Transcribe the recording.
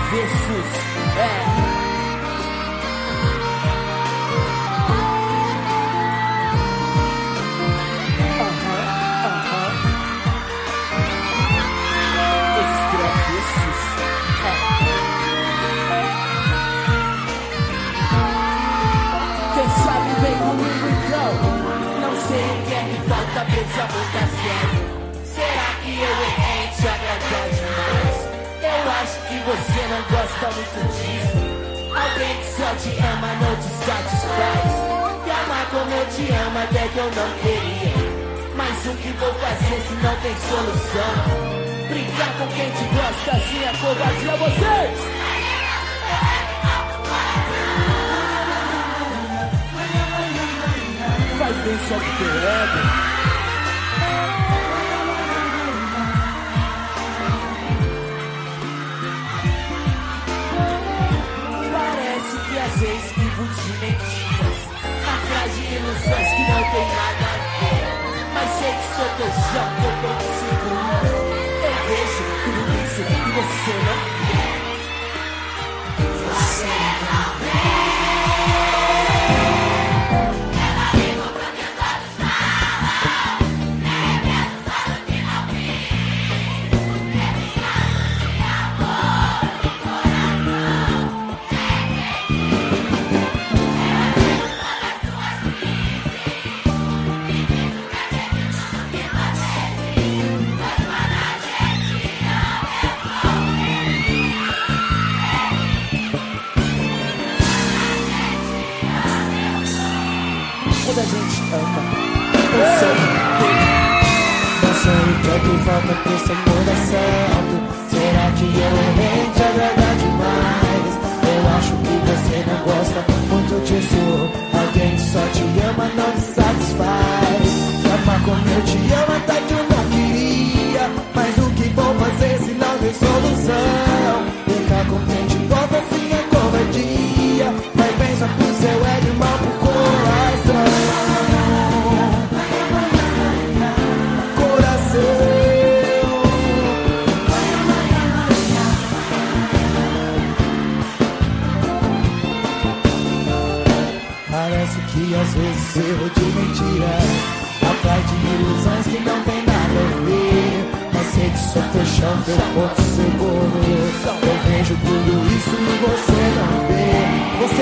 travessos. Os travessos. Quem sabe vem comigo então. Não sei o que é que falta pra esse amor dar certo. Será que eu errei em te agradar demais? Eu acho que você não gosta muito disso. Alguém que só te ama não te satisfaz. Te amar como eu te amo até que eu não queria. Mas o que vou fazer se não tem solução? Brincar com quem te gosta assim é covardia. Vocês! Faz bem só pro teu ego. Às vezes vivo de mentiras, atrás de ilusões que não tem nada a ver. Mas sei que sou teu chão, que eu tô te seguro. Eu vejo tudo isso que você não vê. Você não vê. Ela ligou pra tentar desfalar. É mesmo, fala que não vi. É minha amor no coração. Quando a gente ama, não sei o que é que falta pra esse amor dar certo. Será que eu errei em te agradar demais? Eu acho que você não gosta muito disso. Alguém que só te ama não te satisfaz. Te amar como eu te amo até que eu não queria. Mas o que vou fazer se não tem solução? Ficar com quem te gosta assim é covardia. Mas pensa pro seu ego e mal pro coração. Parece que às vezes erro de mentira, atrás de ilusões que não tem nada a ver. Mas sei que sou teu chão, teu ponto seguro. Eu vejo tudo isso e você não vê. Você